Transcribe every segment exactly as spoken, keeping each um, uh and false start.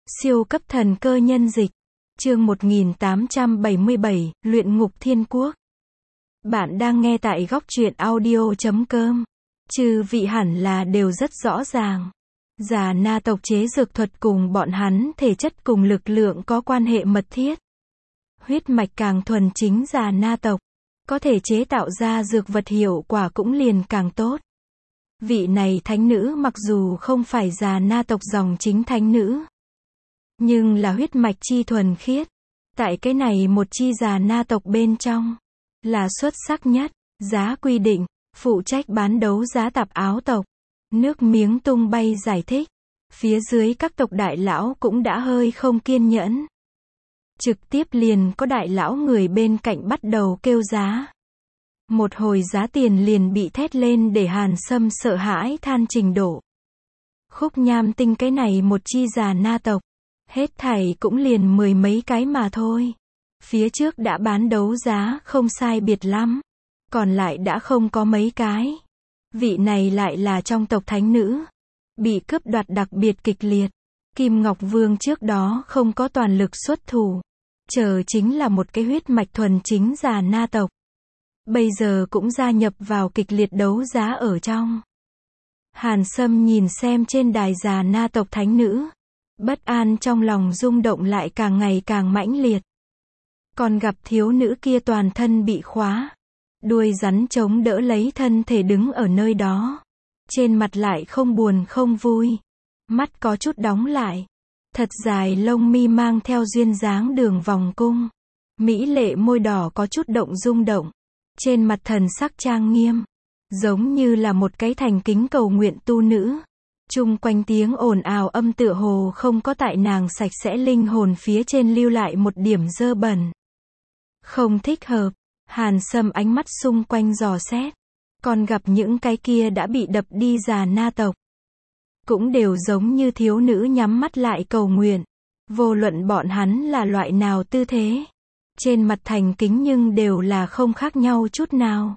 Siêu cấp thần cơ nhân dịch. Chương một nghìn tám trăm bảy mươi bảy, Luyện ngục thiên quốc. Bạn đang nghe tại góc truyện audio chấm com. Chư vị hẳn là đều rất rõ ràng. Già na tộc chế dược thuật cùng bọn hắn thể chất cùng lực lượng có quan hệ mật thiết. Huyết mạch càng thuần chính già na tộc, có thể chế tạo ra dược vật hiệu quả cũng liền càng tốt. Vị này thánh nữ mặc dù không phải già na tộc dòng chính thánh nữ, nhưng là huyết mạch chi thuần khiết. Tại cái này một chi già na tộc bên trong, là xuất sắc nhất. Giá quy định, phụ trách bán đấu giá tạp áo tộc. Nước miếng tung bay giải thích. Phía dưới các tộc đại lão cũng đã hơi không kiên nhẫn. Trực tiếp liền có đại lão người bên cạnh bắt đầu kêu giá. Một hồi giá tiền liền bị thét lên để Hàn Sâm sợ hãi than trình độ. Khúc Nham Tinh cái này một chi già na tộc, hết thảy cũng liền mười mấy cái mà thôi. Phía trước đã bán đấu giá không sai biệt lắm, còn lại đã không có mấy cái. Vị này lại là trong tộc thánh nữ, bị cướp đoạt đặc biệt kịch liệt. Kim Ngọc Vương trước đó không có toàn lực xuất thủ, chờ chính là một cái huyết mạch thuần chính già na tộc. Bây giờ cũng gia nhập vào kịch liệt đấu giá ở trong. Hàn Sâm nhìn xem trên đài già na tộc thánh nữ, bất an trong lòng rung động lại càng ngày càng mãnh liệt. Còn gặp thiếu nữ kia toàn thân bị khóa, đuôi rắn chống đỡ lấy thân thể đứng ở nơi đó. Trên mặt lại không buồn không vui, mắt có chút đóng lại. Thật dài lông mi mang theo duyên dáng đường vòng cung. Mỹ lệ môi đỏ có chút động rung động. Trên mặt thần sắc trang nghiêm, giống như là một cái thành kính cầu nguyện tu nữ. Chung quanh tiếng ồn ào âm tựa hồ không có tại nàng sạch sẽ linh hồn phía trên lưu lại một điểm dơ bẩn. Không thích hợp. Hàn Sâm ánh mắt xung quanh dò xét, còn gặp những cái kia đã bị đập đi già na tộc, cũng đều giống như thiếu nữ nhắm mắt lại cầu nguyện. Vô luận bọn hắn là loại nào tư thế, trên mặt thành kính nhưng đều là không khác nhau chút nào.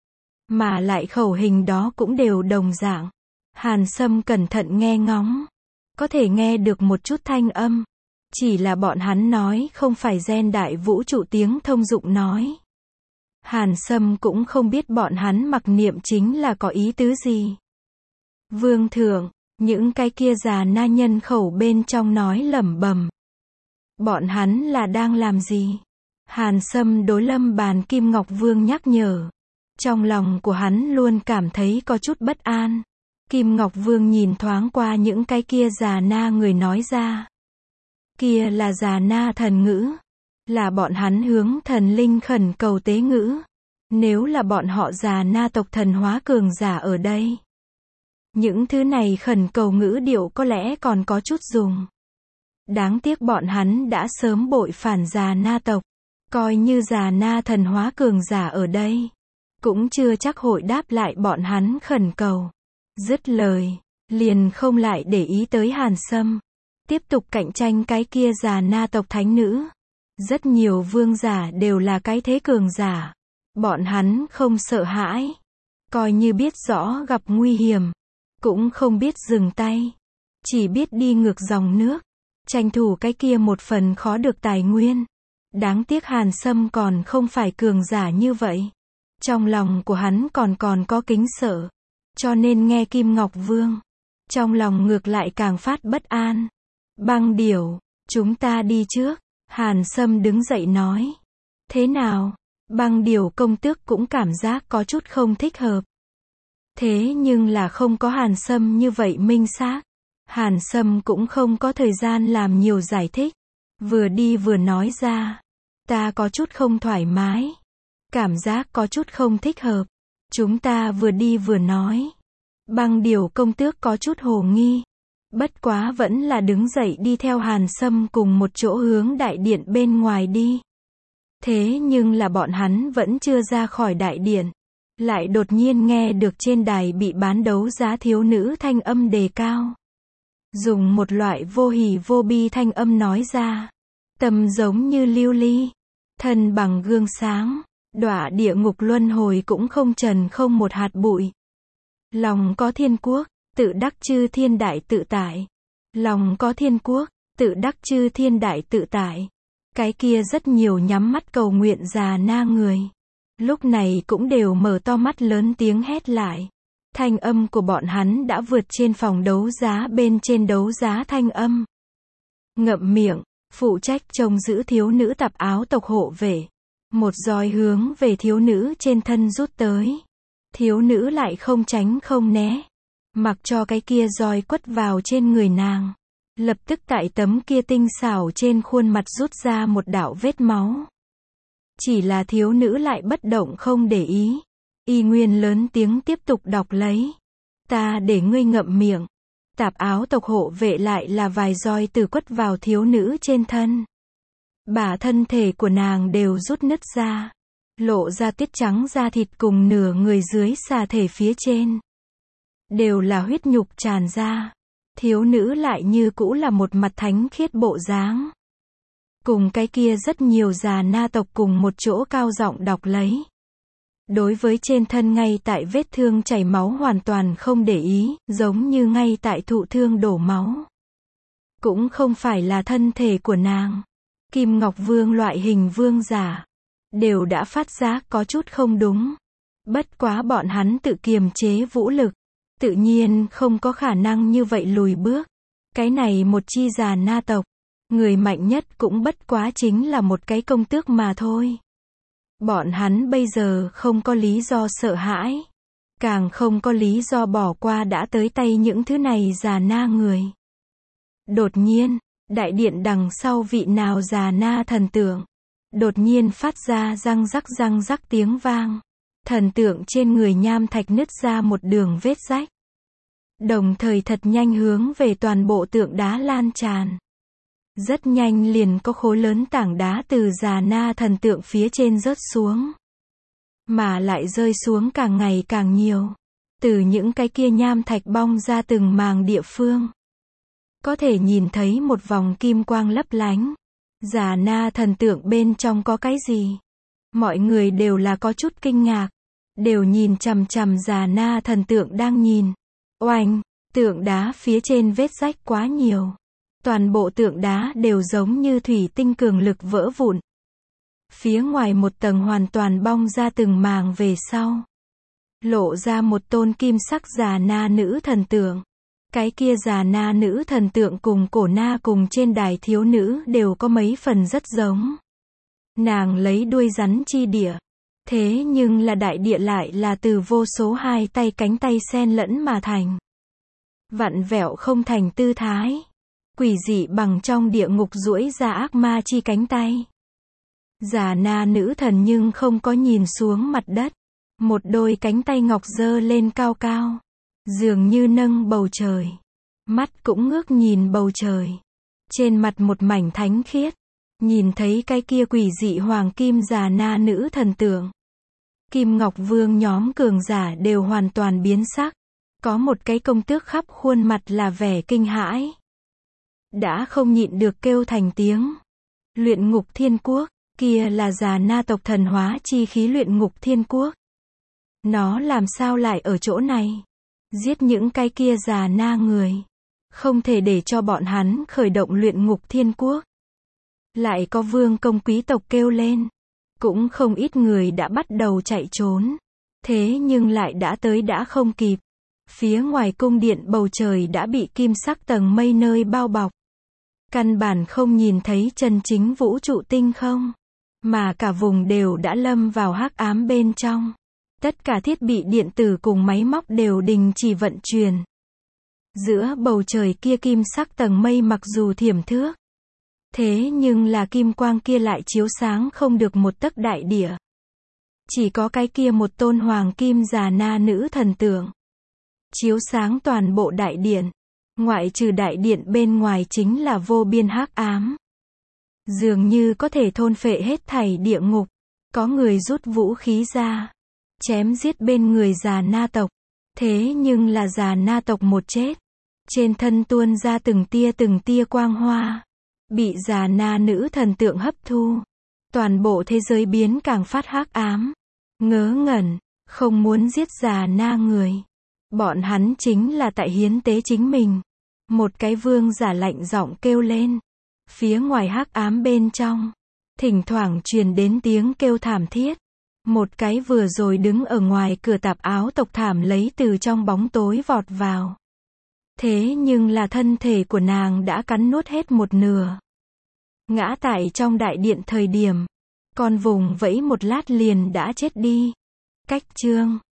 Mà lại khẩu hình đó cũng đều đồng dạng. Hàn Sâm cẩn thận nghe ngóng, có thể nghe được một chút thanh âm. Chỉ là bọn hắn nói không phải gen đại vũ trụ tiếng thông dụng nói. Hàn Sâm cũng không biết bọn hắn mặc niệm chính là có ý tứ gì. Vương thượng, những cái kia già na nhân khẩu bên trong nói lẩm bẩm. Bọn hắn là đang làm gì? Hàn Sâm đối Lâm Bàn Kim Ngọc Vương nhắc nhở. Trong lòng của hắn luôn cảm thấy có chút bất an. Kim Ngọc Vương nhìn thoáng qua những cái kia già na người nói ra. Kia là già na thần ngữ. Là bọn hắn hướng thần linh khẩn cầu tế ngữ. Nếu là bọn họ già na tộc thần hóa cường giả ở đây, những thứ này khẩn cầu ngữ điệu có lẽ còn có chút dùng. Đáng tiếc bọn hắn đã sớm bội phản già na tộc. Coi như già na thần hóa cường giả ở đây, cũng chưa chắc hội đáp lại bọn hắn khẩn cầu. Dứt lời, liền không lại để ý tới Hàn Sâm. Tiếp tục cạnh tranh cái kia già na tộc thánh nữ. Rất nhiều vương giả đều là cái thế cường giả. Bọn hắn không sợ hãi. Coi như biết rõ gặp nguy hiểm, cũng không biết dừng tay. Chỉ biết đi ngược dòng nước, tranh thủ cái kia một phần khó được tài nguyên. Đáng tiếc Hàn Sâm còn không phải cường giả như vậy. Trong lòng của hắn còn còn có kính sợ. Cho nên nghe Kim Ngọc Vương, trong lòng ngược lại càng phát bất an. Băng điểu, chúng ta đi trước. Hàn Sâm đứng dậy nói. Thế nào? Băng điểu công tước cũng cảm giác có chút không thích hợp. Thế nhưng là không có Hàn Sâm như vậy minh xác. Hàn Sâm cũng không có thời gian làm nhiều giải thích. Vừa đi vừa nói ra. Ta có chút không thoải mái. Cảm giác có chút không thích hợp. Chúng ta vừa đi vừa nói. Băng điểu công tước có chút hồ nghi. Bất quá vẫn là đứng dậy đi theo Hàn Sâm cùng một chỗ hướng đại điện bên ngoài đi. Thế nhưng là bọn hắn vẫn chưa ra khỏi đại điện. Lại đột nhiên nghe được trên đài bị bán đấu giá thiếu nữ thanh âm đề cao. Dùng một loại vô hỉ vô bi thanh âm nói ra. Tâm giống như lưu ly, thân bằng gương sáng, đọa địa ngục luân hồi cũng không trần không một hạt bụi. Lòng có thiên quốc, tự đắc chư thiên đại tự tại. Lòng có thiên quốc, tự đắc chư thiên đại tự tại. Cái kia rất nhiều nhắm mắt cầu nguyện già na người. Lúc này cũng đều mở to mắt lớn tiếng hét lại. Thanh âm của bọn hắn đã vượt trên phòng đấu giá bên trên đấu giá thanh âm. Ngậm miệng, phụ trách trông giữ thiếu nữ tạp áo tộc hộ vệ. Một roi hướng về thiếu nữ trên thân rút tới. Thiếu nữ lại không tránh không né. Mặc cho cái kia roi quất vào trên người nàng. Lập tức tại tấm kia tinh xảo trên khuôn mặt rút ra một đạo vết máu. Chỉ là thiếu nữ lại bất động không để ý. Y Nguyên lớn tiếng tiếp tục đọc lấy. Ta để ngươi ngậm miệng. Tạp áo tộc hộ vệ lại là vài roi từ quất vào thiếu nữ trên thân. Bả thân thể của nàng đều rút nứt ra. Lộ ra tiết trắng da thịt cùng nửa người dưới xà thể phía trên. Đều là huyết nhục tràn ra. Thiếu nữ lại như cũ là một mặt thánh khiết bộ dáng. Cùng cái kia rất nhiều già na tộc cùng một chỗ cao giọng đọc lấy. Đối với trên thân ngay tại vết thương chảy máu hoàn toàn không để ý, giống như ngay tại thụ thương đổ máu. Cũng không phải là thân thể của nàng. Kim Ngọc Vương loại hình vương giả. Đều đã phát giác có chút không đúng. Bất quá bọn hắn tự kiềm chế vũ lực. Tự nhiên không có khả năng như vậy lùi bước. Cái này một chi già na tộc. Người mạnh nhất cũng bất quá chính là một cái công tước mà thôi. Bọn hắn bây giờ không có lý do sợ hãi. Càng không có lý do bỏ qua đã tới tay những thứ này già na người. Đột nhiên, đại điện đằng sau vị nào già na thần tượng. Đột nhiên phát ra răng rắc răng rắc tiếng vang. Thần tượng trên người nham thạch nứt ra một đường vết rách. Đồng thời thật nhanh hướng về toàn bộ tượng đá lan tràn. Rất nhanh liền có khối lớn tảng đá từ già na thần tượng phía trên rớt xuống. Mà lại rơi xuống càng ngày càng nhiều. Từ những cái kia nham thạch bong ra từng màng địa phương. Có thể nhìn thấy một vòng kim quang lấp lánh. Già na thần tượng bên trong có cái gì? Mọi người đều là có chút kinh ngạc. Đều nhìn chằm chằm già na thần tượng đang nhìn. Oanh, tượng đá phía trên vết rách quá nhiều. Toàn bộ tượng đá đều giống như thủy tinh cường lực vỡ vụn. Phía ngoài một tầng hoàn toàn bong ra từng màng về sau. Lộ ra một tôn kim sắc già na nữ thần tượng. Cái kia già na nữ thần tượng cùng cổ na cùng trên đài thiếu nữ đều có mấy phần rất giống. Nàng lấy đuôi rắn chi địa. Thế nhưng là đại địa lại là từ vô số hai tay cánh tay xen lẫn mà thành. Vặn vẹo không thành tư thái. Quỷ dị bằng trong địa ngục duỗi ra ác ma chi cánh tay. Già na nữ thần nhưng không có nhìn xuống mặt đất. Một đôi cánh tay ngọc giơ lên cao cao. Dường như nâng bầu trời. Mắt cũng ngước nhìn bầu trời. Trên mặt một mảnh thánh khiết. Nhìn thấy cái kia quỷ dị hoàng kim già na nữ thần tượng. Kim Ngọc Vương nhóm cường giả đều hoàn toàn biến sắc. Có một cái công tước khắp khuôn mặt là vẻ kinh hãi. Đã không nhịn được kêu thành tiếng. Luyện ngục thiên quốc, kia là già na tộc thần hóa chi khí luyện ngục thiên quốc. Nó làm sao lại ở chỗ này? Giết những cái kia già na người. Không thể để cho bọn hắn khởi động luyện ngục thiên quốc. Lại có vương công quý tộc kêu lên. Cũng không ít người đã bắt đầu chạy trốn. Thế nhưng lại đã tới đã không kịp. Phía ngoài cung điện bầu trời đã bị kim sắc tầng mây nơi bao bọc. Căn bản không nhìn thấy chân chính vũ trụ tinh không. Mà cả vùng đều đã lâm vào hắc ám bên trong. Tất cả thiết bị điện tử cùng máy móc đều đình chỉ vận chuyển. Giữa bầu trời kia kim sắc tầng mây mặc dù thiểm thước. Thế nhưng là kim quang kia lại chiếu sáng không được một tấc đại địa. Chỉ có cái kia một tôn hoàng kim già na nữ thần tượng. Chiếu sáng toàn bộ đại điện. Ngoại trừ đại điện bên ngoài chính là vô biên hắc ám. Dường như có thể thôn phệ hết thảy địa ngục. Có người rút vũ khí ra. Chém giết bên người già na tộc. Thế nhưng là già na tộc một chết. Trên thân tuôn ra từng tia từng tia quang hoa. Bị già na nữ thần tượng hấp thu. Toàn bộ thế giới biến càng phát hắc ám. Ngớ ngẩn. Không muốn giết già na người. Bọn hắn chính là tại hiến tế chính mình. Một cái vương giả lạnh giọng kêu lên. Phía ngoài hắc ám bên trong, thỉnh thoảng truyền đến tiếng kêu thảm thiết. Một cái vừa rồi đứng ở ngoài cửa tạp áo tộc thảm lấy từ trong bóng tối vọt vào. Thế nhưng là thân thể của nàng đã cắn nuốt hết một nửa. Ngã tại trong đại điện thời điểm, còn vùng vẫy một lát liền đã chết đi. Cách chương